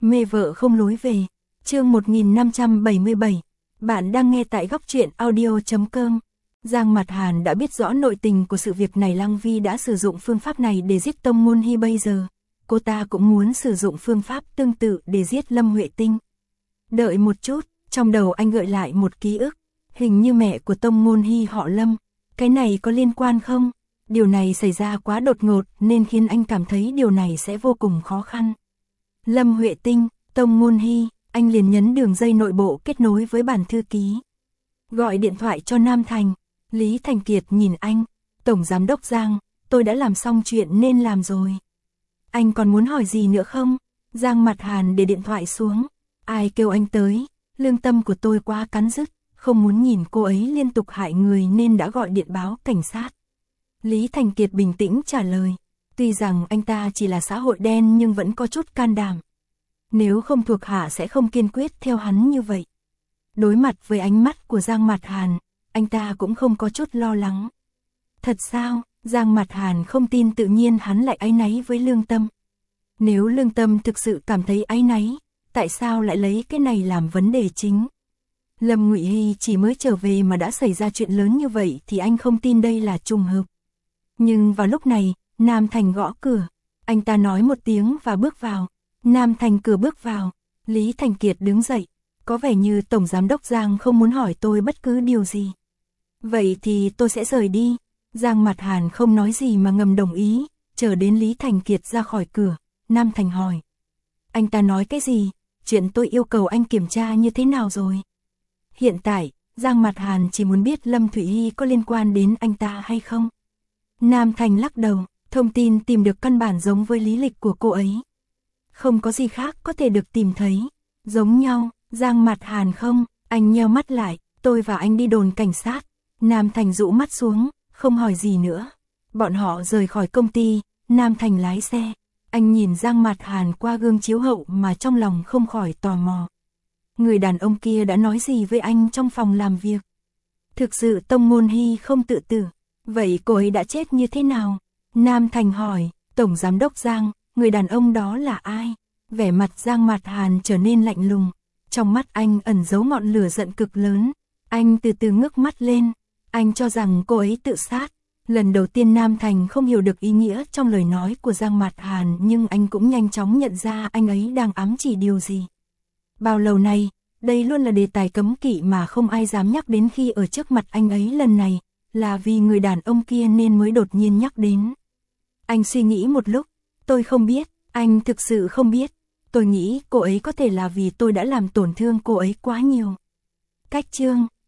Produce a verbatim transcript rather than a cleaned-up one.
Mê vợ không lối về. Chương một nghìn năm trăm bảy mươi bảy. Bạn đang nghe tại góc truyện audio chấm com. Giang Mạt Hàn đã biết rõ nội tình của sự việc này. Lăng Vi đã sử dụng phương pháp này để giết Tông Môn Hy, bây giờ cô ta cũng muốn sử dụng phương pháp tương tự để giết Lâm Huệ Tinh. Đợi một chút, trong đầu anh gợi lại một ký ức, hình như mẹ của Tông Môn Hy họ Lâm, cái này có liên quan không? Điều này xảy ra quá đột ngột nên khiến anh cảm thấy điều này sẽ vô cùng khó khăn. Lâm Huệ Tinh, Tông Môn Hy, anh liền nhấn đường dây nội bộ kết nối với bản thư ký. Gọi điện thoại cho Nam Thành. Lý Thành Kiệt nhìn anh, Tổng Giám đốc Giang, tôi đã làm xong chuyện nên làm rồi. Anh còn muốn hỏi gì nữa không? Giang Mạt Hàn để điện thoại xuống. Ai kêu anh tới? Lương tâm của tôi quá cắn rứt, không muốn nhìn cô ấy liên tục hại người nên đã gọi điện báo cảnh sát. Lý Thành Kiệt bình tĩnh trả lời. Tuy rằng anh ta chỉ là xã hội đen nhưng vẫn có chút can đảm. Nếu không thuộc hạ sẽ không kiên quyết theo hắn như vậy. Đối mặt với ánh mắt của Giang Mạt Hàn, anh ta cũng không có chút lo lắng. Thật sao? Giang Mạt Hàn không tin, tự nhiên hắn lại áy náy với Lương Tâm. Nếu Lương Tâm thực sự cảm thấy áy náy, tại sao lại lấy cái này làm vấn đề chính? Lâm Ngụy Hy chỉ mới trở về mà đã xảy ra chuyện lớn như vậy thì anh không tin đây là trùng hợp. Nhưng vào lúc này, Nam Thành gõ cửa. Anh ta nói một tiếng và bước vào. Nam Thành cửa bước vào. Lý Thành Kiệt đứng dậy. Có vẻ như Tổng Giám đốc Giang không muốn hỏi tôi bất cứ điều gì. Vậy thì tôi sẽ rời đi. Giang Mạt Hàn không nói gì mà ngầm đồng ý. Chờ đến Lý Thành Kiệt ra khỏi cửa, Nam Thành hỏi. Anh ta nói cái gì? Chuyện tôi yêu cầu anh kiểm tra như thế nào rồi? Hiện tại, Giang Mạt Hàn chỉ muốn biết Lâm Thụy Hy có liên quan đến anh ta hay không. Nam Thành lắc đầu, thông tin tìm được căn bản giống với lý lịch của cô ấy. Không có gì khác có thể được tìm thấy. Giống nhau. Giang Mạt Hàn không, anh nheo mắt lại, tôi và anh đi đồn cảnh sát. Nam Thành rũ mắt xuống, không hỏi gì nữa. Bọn họ rời khỏi công ty, Nam Thành lái xe. Anh nhìn Giang Mạt Hàn qua gương chiếu hậu mà trong lòng không khỏi tò mò. Người đàn ông kia đã nói gì với anh trong phòng làm việc? Thực sự Tông Môn Hy không tự tử, vậy cô ấy đã chết như thế nào? Nam Thành hỏi, Tổng Giám đốc Giang, người đàn ông đó là ai? Vẻ mặt Giang Mạt Hàn trở nên lạnh lùng. Trong mắt anh ẩn giấu ngọn lửa giận cực lớn. Anh từ từ ngước mắt lên. Anh cho rằng cô ấy tự sát. Lần đầu tiên Nam Thành không hiểu được ý nghĩa trong lời nói của Giang Mạt Hàn, nhưng anh cũng nhanh chóng nhận ra anh ấy đang ám chỉ điều gì. Bao lâu nay, đây luôn là đề tài cấm kỵ mà không ai dám nhắc đến khi ở trước mặt anh ấy. Lần này, là vì người đàn ông kia nên mới đột nhiên nhắc đến. Anh suy nghĩ một lúc. Tôi không biết, anh thực sự không biết. Tôi nghĩ cô ấy có thể là vì tôi đã làm tổn thương cô ấy quá nhiều. Cách chương